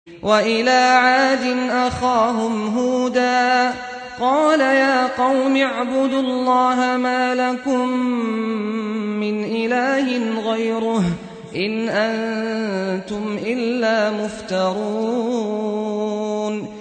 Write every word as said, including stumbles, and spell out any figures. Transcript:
وَإِلَىٰ عَادٍ أَخَاهُمْ هُودًا قَالَ يَا قَوْمِ اعْبُدُوا اللَّهَ مَا لَكُم مِّنْ إِلَٰهٍ غَيْرُهُ إِنْ أَنتُمْ إِلَّا مُفْتَرُونَ